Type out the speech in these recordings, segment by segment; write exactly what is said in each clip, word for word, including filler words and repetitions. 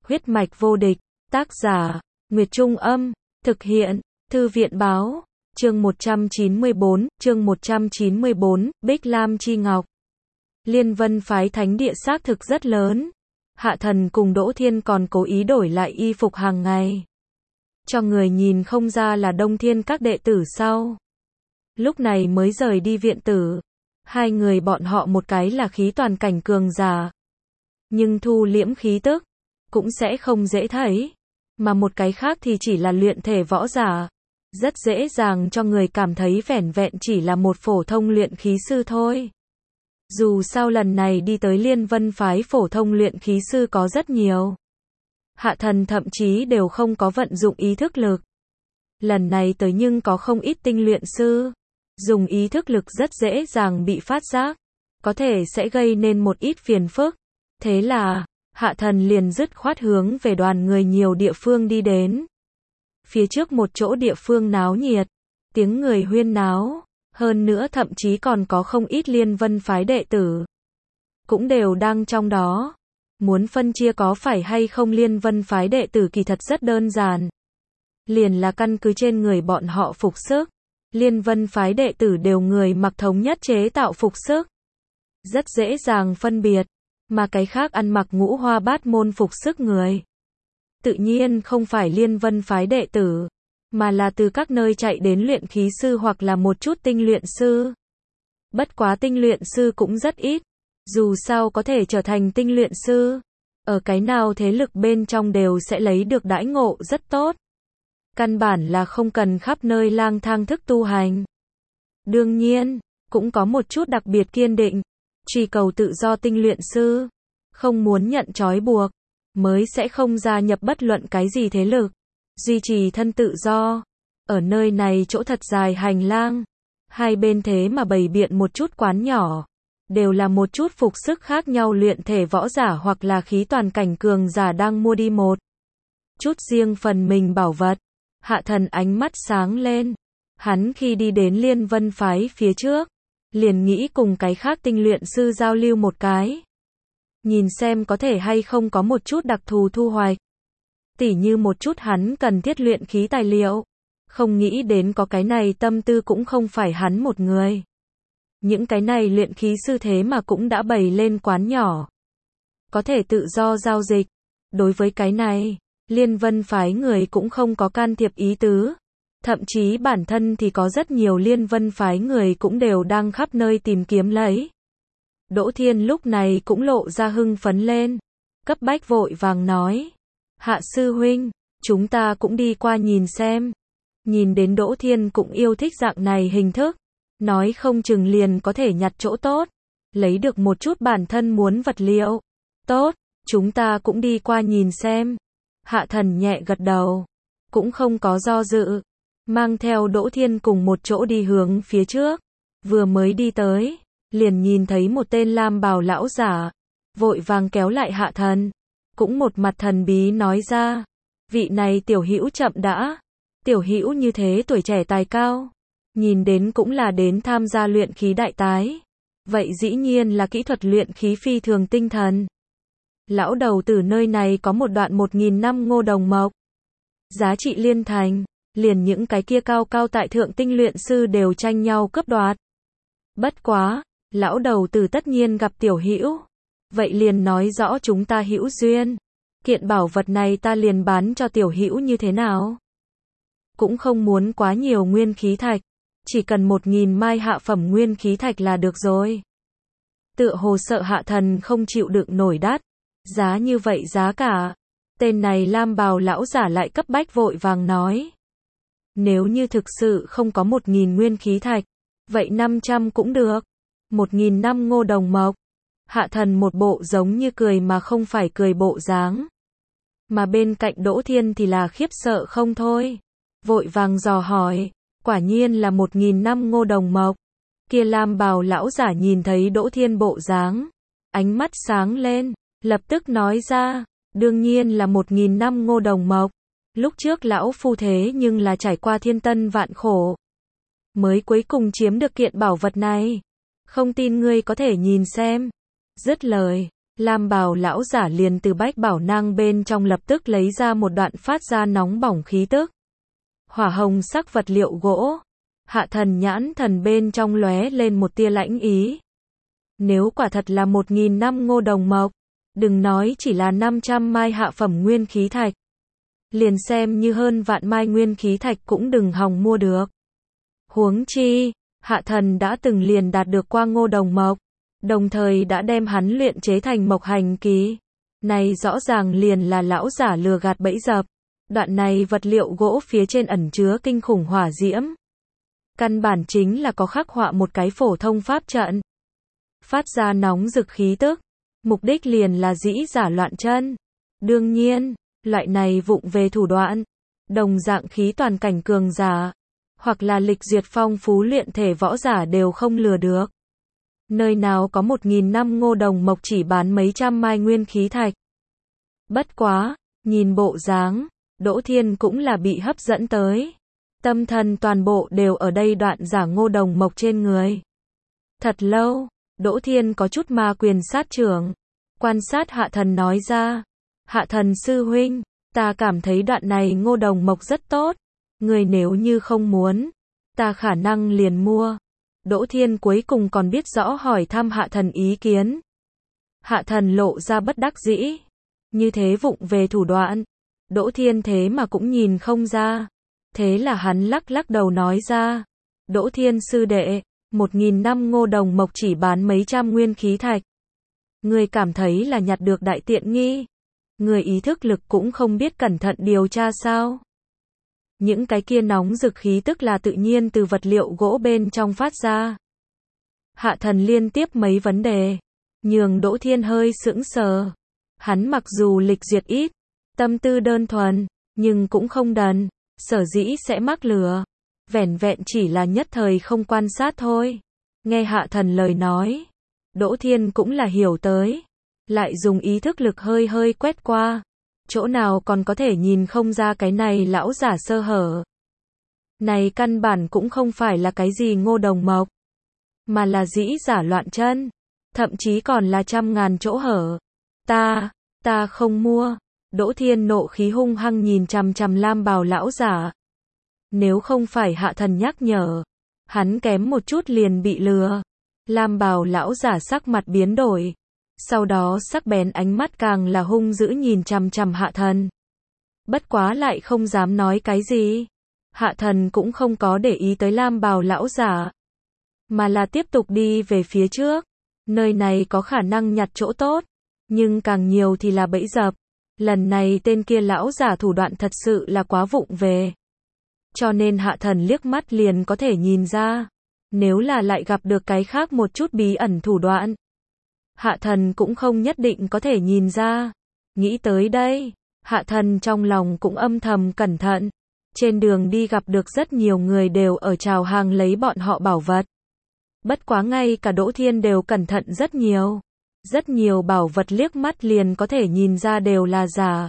Huyết mạch vô địch, tác giả, Nguyệt Trung Âm, thực hiện, Thư viện Báo, chương một trăm chín mươi bốn, chương một trăm chín mươi bốn, Bích Lam Chi Ngọc. Liên Vân phái thánh địa xác thực rất lớn. Hạ Thần cùng Đỗ Thiên còn cố ý đổi lại y phục hàng ngày, cho người nhìn không ra là Đông Thiên các đệ tử sau. Lúc này mới rời đi viện tử. Hai người bọn họ một cái là khí toàn cảnh cường giả, nhưng thu liễm khí tức cũng sẽ không dễ thấy, mà một cái khác thì chỉ là luyện thể võ giả, rất dễ dàng cho người cảm thấy vẻn vẹn chỉ là một phổ thông luyện khí sư thôi. Dù sao lần này đi tới Liên Vân phái phổ thông luyện khí sư có rất nhiều. Hạ Thần thậm chí đều không có vận dụng ý thức lực. Lần này tới nhưng có không ít tinh luyện sư. Dùng ý thức lực rất dễ dàng bị phát giác, có thể sẽ gây nên một ít phiền phức. Thế là, Hạ Thần liền dứt khoát hướng về đoàn người nhiều địa phương đi đến. Phía trước một chỗ địa phương náo nhiệt, tiếng người huyên náo, hơn nữa thậm chí còn có không ít Liên Vân phái đệ tử cũng đều đang trong đó. Muốn phân chia có phải hay không Liên Vân phái đệ tử kỳ thật rất đơn giản. Liền là căn cứ trên người bọn họ phục sức. Liên Vân phái đệ tử đều người mặc thống nhất chế tạo phục sức, rất dễ dàng phân biệt, mà cái khác ăn mặc ngũ hoa bát môn phục sức người, tự nhiên không phải Liên Vân phái đệ tử, mà là từ các nơi chạy đến luyện khí sư hoặc là một chút tinh luyện sư. Bất quá tinh luyện sư cũng rất ít, dù sao có thể trở thành tinh luyện sư, ở cái nào thế lực bên trong đều sẽ lấy được đãi ngộ rất tốt. Căn bản là không cần khắp nơi lang thang thức tu hành. Đương nhiên, cũng có một chút đặc biệt kiên định, truy cầu tự do tinh luyện sư, không muốn nhận trói buộc, mới sẽ không gia nhập bất luận cái gì thế lực, duy trì thân tự do. Ở nơi này chỗ thật dài hành lang, hai bên thế mà bày biện một chút quán nhỏ, đều là một chút phục sức khác nhau luyện thể võ giả hoặc là khí toàn cảnh cường giả đang mua đi một chút riêng phần mình bảo vật. Hạ Thần ánh mắt sáng lên. Hắn khi đi đến Liên Vân phái phía trước, liền nghĩ cùng cái khác tinh luyện sư giao lưu một cái. Nhìn xem có thể hay không có một chút đặc thù thu hoạch. Tỉ như một chút hắn cần thiết luyện khí tài liệu. Không nghĩ đến có cái này tâm tư cũng không phải hắn một người. Những cái này luyện khí sư thế mà cũng đã bày lên quán nhỏ, có thể tự do giao dịch. Đối với cái này, Liên Vân phái người cũng không có can thiệp ý tứ. Thậm chí bản thân thì có rất nhiều Liên Vân phái người cũng đều đang khắp nơi tìm kiếm lấy. Đỗ Thiên lúc này cũng lộ ra hưng phấn lên, cấp bách vội vàng nói: Hạ sư huynh, chúng ta cũng đi qua nhìn xem. Nhìn đến Đỗ Thiên cũng yêu thích dạng này hình thức, nói không chừng liền có thể nhặt chỗ tốt, lấy được một chút bản thân muốn vật liệu. Tốt, chúng ta cũng đi qua nhìn xem. Hạ Thần nhẹ gật đầu, cũng không có do dự, mang theo Đỗ Thiên cùng một chỗ đi hướng phía trước. Vừa mới đi tới, liền nhìn thấy một tên lam bào lão giả, vội vàng kéo lại Hạ Thần, cũng một mặt thần bí nói ra: vị này tiểu hữu chậm đã, tiểu hữu như thế tuổi trẻ tài cao, nhìn đến cũng là đến tham gia luyện khí đại tái, vậy dĩ nhiên là kỹ thuật luyện khí phi thường tinh thần. Lão đầu tử nơi này có một đoạn một nghìn năm ngô đồng mộc, giá trị liên thành, liền những cái kia cao cao tại thượng tinh luyện sư đều tranh nhau cướp đoạt. Bất quá, lão đầu tử tất nhiên gặp tiểu hữu, vậy liền nói rõ chúng ta hữu duyên, kiện bảo vật này ta liền bán cho tiểu hữu như thế nào? Cũng không muốn quá nhiều nguyên khí thạch, chỉ cần một nghìn mai hạ phẩm nguyên khí thạch là được rồi. Tựa hồ sợ Hạ Thần không chịu đựng nổi đắt giá như vậy giá cả, tên này lam bào lão giả lại cấp bách vội vàng nói: nếu như thực sự không có một nghìn nguyên khí thạch, vậy năm trăm cũng được. Một nghìn năm ngô đồng mộc. Hạ Thần một bộ giống như cười mà không phải cười bộ dáng. Mà bên cạnh Đỗ Thiên thì là khiếp sợ không thôi, vội vàng dò hỏi: quả nhiên là một nghìn năm ngô đồng mộc. Kia lam bào lão giả nhìn thấy Đỗ Thiên bộ dáng, ánh mắt sáng lên, lập tức nói ra: đương nhiên là một nghìn năm ngô đồng mộc. Lúc trước lão phu thế nhưng là trải qua thiên tân vạn khổ, mới cuối cùng chiếm được kiện bảo vật này. Không tin ngươi có thể nhìn xem. Dứt lời, Lam bào lão giả liền từ bách bảo nang bên trong lập tức lấy ra một đoạn phát ra nóng bỏng khí tức. Hỏa hồng sắc vật liệu gỗ. Hạ thần nhãn thần bên trong lóe lên một tia lãnh ý. Nếu quả thật là một nghìn năm ngô đồng mộc, đừng nói chỉ là năm trăm mai hạ phẩm nguyên khí thạch. Liền xem như hơn vạn mai nguyên khí thạch cũng đừng hòng mua được. Huống chi, hạ thần đã từng liền đạt được qua ngô đồng mộc, đồng thời đã đem hắn luyện chế thành mộc hành kỳ. Này rõ ràng liền là lão giả lừa gạt bẫy dập. Đoạn này vật liệu gỗ phía trên ẩn chứa kinh khủng hỏa diễm. Căn bản chính là có khắc họa một cái phổ thông pháp trận. Phát ra nóng rực khí tức. Mục đích liền là dĩ giả loạn chân. Đương nhiên, loại này vụng về thủ đoạn, đồng dạng khí toàn cảnh cường giả, hoặc là lịch duyệt phong phú luyện thể võ giả đều không lừa được. Nơi nào có một nghìn năm ngô đồng mộc chỉ bán mấy trăm mai nguyên khí thạch. Bất quá, nhìn bộ dáng, Đỗ Thiên cũng là bị hấp dẫn tới. Tâm thần toàn bộ đều ở đây đoạn giả ngô đồng mộc trên người. Thật lâu, Đỗ Thiên có chút ma quyền sát trưởng. Quan sát hạ thần nói ra. Hạ thần sư huynh, ta cảm thấy đoạn này ngô đồng mộc rất tốt. Người nếu như không muốn, ta khả năng liền mua. Đỗ Thiên cuối cùng còn biết rõ hỏi thăm hạ thần ý kiến. Hạ thần lộ ra bất đắc dĩ. Như thế vụng về thủ đoạn. Đỗ Thiên thế mà cũng nhìn không ra. Thế là hắn lắc lắc đầu nói ra. Đỗ Thiên sư đệ, một nghìn năm ngô đồng mộc chỉ bán mấy trăm nguyên khí thạch. Người cảm thấy là nhặt được đại tiện nghi. Người ý thức lực cũng không biết cẩn thận điều tra sao. Những cái kia nóng rực khí tức là tự nhiên từ vật liệu gỗ bên trong phát ra. Hạ thần liên tiếp mấy vấn đề. Nhường Đỗ Thiên hơi sững sờ. Hắn mặc dù lịch duyệt ít, tâm tư đơn thuần, nhưng cũng không đần. Sở dĩ sẽ mắc lừa. Vẻn vẹn chỉ là nhất thời không quan sát thôi. Nghe hạ thần lời nói. Đỗ Thiên cũng là hiểu tới. Lại dùng ý thức lực hơi hơi quét qua. Chỗ nào còn có thể nhìn không ra cái này lão giả sơ hở. Này căn bản cũng không phải là cái gì ngô đồng mộc. Mà là dĩ giả loạn chân. Thậm chí còn là trăm ngàn chỗ hở. Ta, ta không mua. Đỗ Thiên nộ khí hung hăng nhìn chằm chằm lam bào lão giả. Nếu không phải hạ thần nhắc nhở, hắn kém một chút liền bị lừa. Lam bào lão giả sắc mặt biến đổi. Sau đó sắc bén ánh mắt càng là hung dữ nhìn chằm chằm hạ thần. Bất quá lại không dám nói cái gì. Hạ thần cũng không có để ý tới lam bào lão giả. Mà là tiếp tục đi về phía trước. Nơi này có khả năng nhặt chỗ tốt. Nhưng càng nhiều thì là bẫy dập. Lần này tên kia lão giả thủ đoạn thật sự là quá vụng về. Cho nên hạ thần liếc mắt liền có thể nhìn ra. Nếu là lại gặp được cái khác một chút bí ẩn thủ đoạn. Hạ thần cũng không nhất định có thể nhìn ra. Nghĩ tới đây, hạ thần trong lòng cũng âm thầm cẩn thận. Trên đường đi gặp được rất nhiều người đều ở chào hàng lấy bọn họ bảo vật. Bất quá ngay cả Đỗ Thiên đều cẩn thận rất nhiều. Rất nhiều bảo vật liếc mắt liền có thể nhìn ra đều là giả.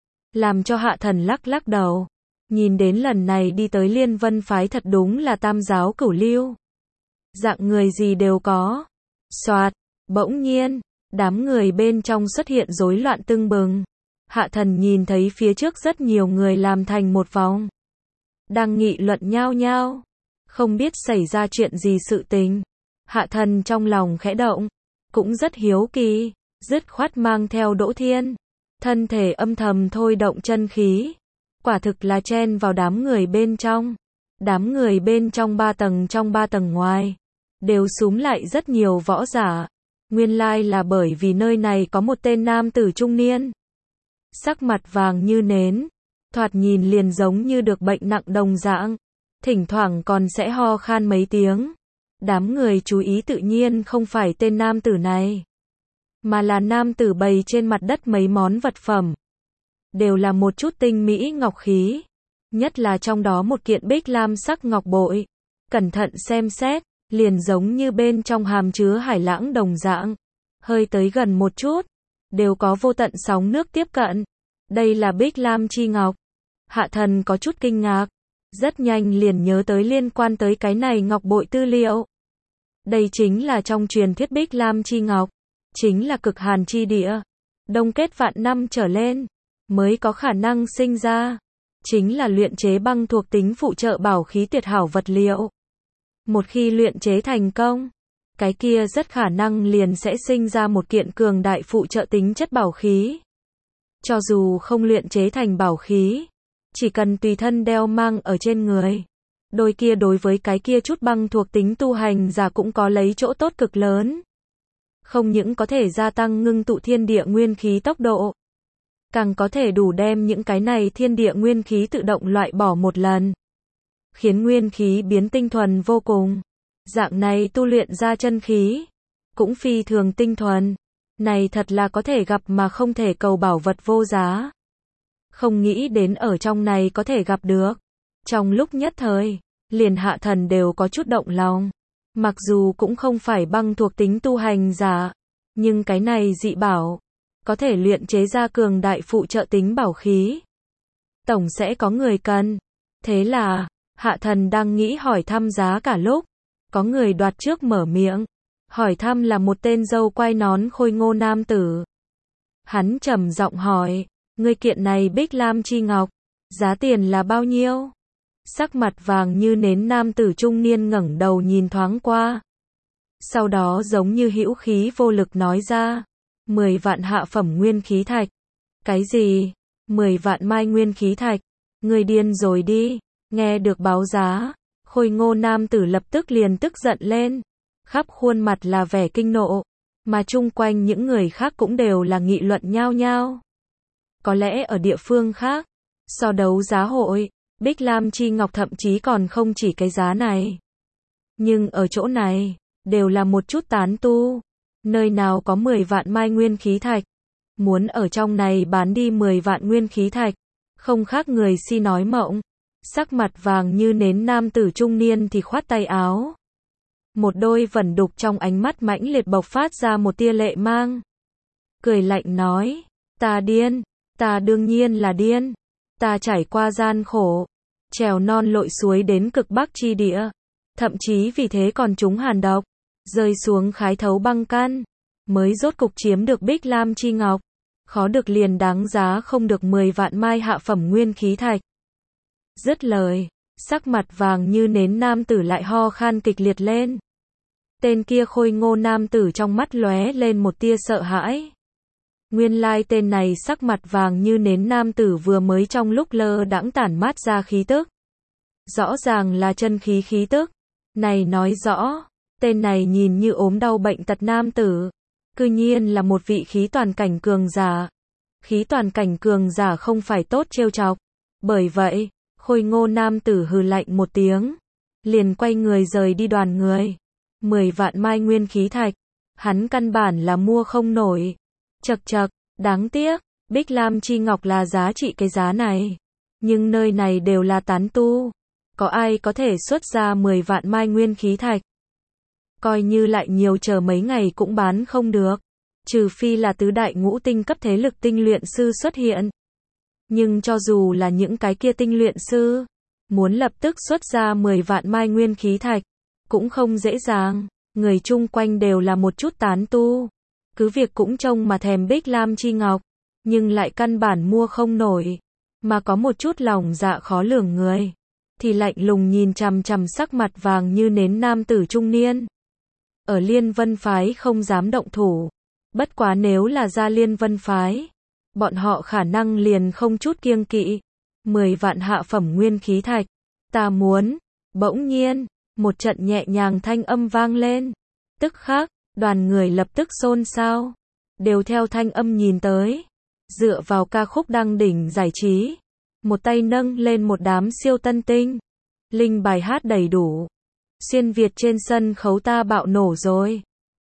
Làm cho hạ thần lắc lắc đầu. Nhìn đến lần này đi tới Liên Vân phái thật đúng là tam giáo cửu lưu. Dạng người gì đều có. Soạt, bỗng nhiên, đám người bên trong xuất hiện rối loạn tưng bừng. Hạ thần nhìn thấy phía trước rất nhiều người làm thành một vòng. Đang nghị luận nhao nhao. Không biết xảy ra chuyện gì sự tình. Hạ thần trong lòng khẽ động. Cũng rất hiếu kỳ. Dứt khoát mang theo Đỗ Thiên. Thân thể âm thầm thôi động chân khí. Quả thực là chen vào đám người bên trong. Đám người bên trong ba tầng trong ba tầng ngoài. Đều xúm lại rất nhiều võ giả. Nguyên lai là bởi vì nơi này có một tên nam tử trung niên. Sắc mặt vàng như nến. Thoạt nhìn liền giống như được bệnh nặng đồng dạng. Thỉnh thoảng còn sẽ ho khan mấy tiếng. Đám người chú ý tự nhiên không phải tên nam tử này. Mà là nam tử bày trên mặt đất mấy món vật phẩm. Đều là một chút tinh mỹ ngọc khí. Nhất là trong đó một kiện bích lam sắc ngọc bội. Cẩn thận xem xét, liền giống như bên trong hàm chứa hải lãng đồng dạng. Hơi tới gần một chút, đều có vô tận sóng nước tiếp cận. Đây là bích lam chi ngọc. Hạ thần có chút kinh ngạc. Rất nhanh liền nhớ tới liên quan tới cái này ngọc bội tư liệu. Đây chính là trong truyền thuyết bích lam chi ngọc. chính là cực hàn chi địa, đông kết vạn năm trở lên, mới có khả năng sinh ra, chính là luyện chế băng thuộc tính phụ trợ bảo khí tuyệt hảo vật liệu. Một khi luyện chế thành công, cái kia rất khả năng liền sẽ sinh ra một kiện cường đại phụ trợ tính chất bảo khí. Cho dù không luyện chế thành bảo khí, chỉ cần tùy thân đeo mang ở trên người, đôi kia đối với cái kia chút băng thuộc tính tu hành giả cũng có lấy chỗ tốt cực lớn. Không những có thể gia tăng ngưng tụ thiên địa nguyên khí tốc độ, càng có thể đủ đem những cái này thiên địa nguyên khí tự động loại bỏ một lần, khiến nguyên khí biến tinh thuần vô cùng. Dạng này tu luyện ra chân khí, cũng phi thường tinh thuần. Này thật là có thể gặp mà không thể cầu bảo vật vô giá. Không nghĩ đến ở trong này có thể gặp được. Trong lúc nhất thời, liền Hạ Thần đều có chút động lòng. Mặc dù cũng không phải băng thuộc tính tu hành giả, nhưng cái này dị bảo, có thể luyện chế ra cường đại phụ trợ tính bảo khí. Tổng sẽ có người cần. Thế là, Hạ Thần đang nghĩ hỏi thăm giá cả lúc, có người đoạt trước mở miệng. Hỏi thăm là một tên râu quai nón khôi ngô nam tử. Hắn trầm giọng hỏi, ngươi kiện này Bích Lam chi ngọc, giá tiền là bao nhiêu? Sắc mặt vàng như nến nam tử trung niên ngẩng đầu nhìn thoáng qua. Sau đó giống như hữu khí vô lực nói ra, mười vạn hạ phẩm nguyên khí thạch. Cái gì? mười vạn mai nguyên khí thạch? Ngươi điên rồi đi. Nghe được báo giá, khôi ngô nam tử lập tức liền tức giận lên. Khắp khuôn mặt là vẻ kinh nộ, mà chung quanh những người khác cũng đều là nghị luận nhao nhao. Có lẽ ở địa phương khác, so đấu giá hội, Bích Lam chi ngọc thậm chí còn không chỉ cái giá này. Nhưng ở chỗ này, đều là một chút tán tu. Nơi nào có mười vạn mai nguyên khí thạch, muốn ở trong này bán đi mười vạn nguyên khí thạch, không khác người si nói mộng. Sắc mặt vàng như nến nam tử trung niên thì khoát tay áo. Một đôi vẩn đục trong ánh mắt mãnh liệt bộc phát ra một tia lệ mang. Cười lạnh nói, ta điên, ta đương nhiên là điên. Ta trải qua gian khổ, trèo non lội suối đến cực bắc chi địa, thậm chí vì thế còn trúng hàn độc, rơi xuống khái thấu băng căn, mới rốt cục chiếm được Bích Lam chi ngọc. Khó được liền đáng giá không được mười vạn mai hạ phẩm nguyên khí thạch. Dứt lời, sắc mặt vàng như nến nam tử lại ho khan kịch liệt lên. Tên kia khôi ngô nam tử trong mắt lóe lên một tia sợ hãi. Nguyên lai tên này sắc mặt vàng như nến nam tử vừa mới trong lúc lơ đãng tản mát ra khí tức. Rõ ràng là chân khí khí tức. Này nói rõ, tên này nhìn như ốm đau bệnh tật nam tử, cư nhiên là một vị khí toàn cảnh cường giả. Khí toàn cảnh cường giả không phải tốt trêu chọc. Bởi vậy, khôi ngô nam tử hừ lạnh một tiếng, liền quay người rời đi đoàn người. Mười vạn mai nguyên khí thạch, hắn căn bản là mua không nổi. Chậc chậc, đáng tiếc, Bích Lam chi ngọc là giá trị cái giá này. Nhưng nơi này đều là tán tu, có ai có thể xuất ra mười vạn mai nguyên khí thạch? Coi như lại nhiều chờ mấy ngày cũng bán không được, trừ phi là tứ đại ngũ tinh cấp thế lực tinh luyện sư xuất hiện. Nhưng cho dù là những cái kia tinh luyện sư, muốn lập tức xuất ra mười vạn mai nguyên khí thạch, cũng không dễ dàng. Người chung quanh đều là một chút tán tu, cứ việc cũng trông mà thèm Bích Lam chi ngọc, nhưng lại căn bản mua không nổi. Mà có một chút lòng dạ khó lường người, thì lạnh lùng nhìn chằm chằm sắc mặt vàng như nến nam tử trung niên. Ở Liên Vân Phái không dám động thủ, bất quá nếu là ra Liên Vân Phái, bọn họ khả năng liền không chút kiêng kỵ. Mười vạn hạ phẩm nguyên khí thạch, ta muốn. Bỗng nhiên, một trận nhẹ nhàng thanh âm vang lên. Tức khắc, đoàn người lập tức xôn xao, đều theo thanh âm nhìn tới. Dựa vào ca khúc đăng đỉnh giải trí, một tay nâng lên một đám siêu tân tinh, linh bài hát đầy đủ. Xuyên Việt trên sân khấu ta bạo nổ rồi.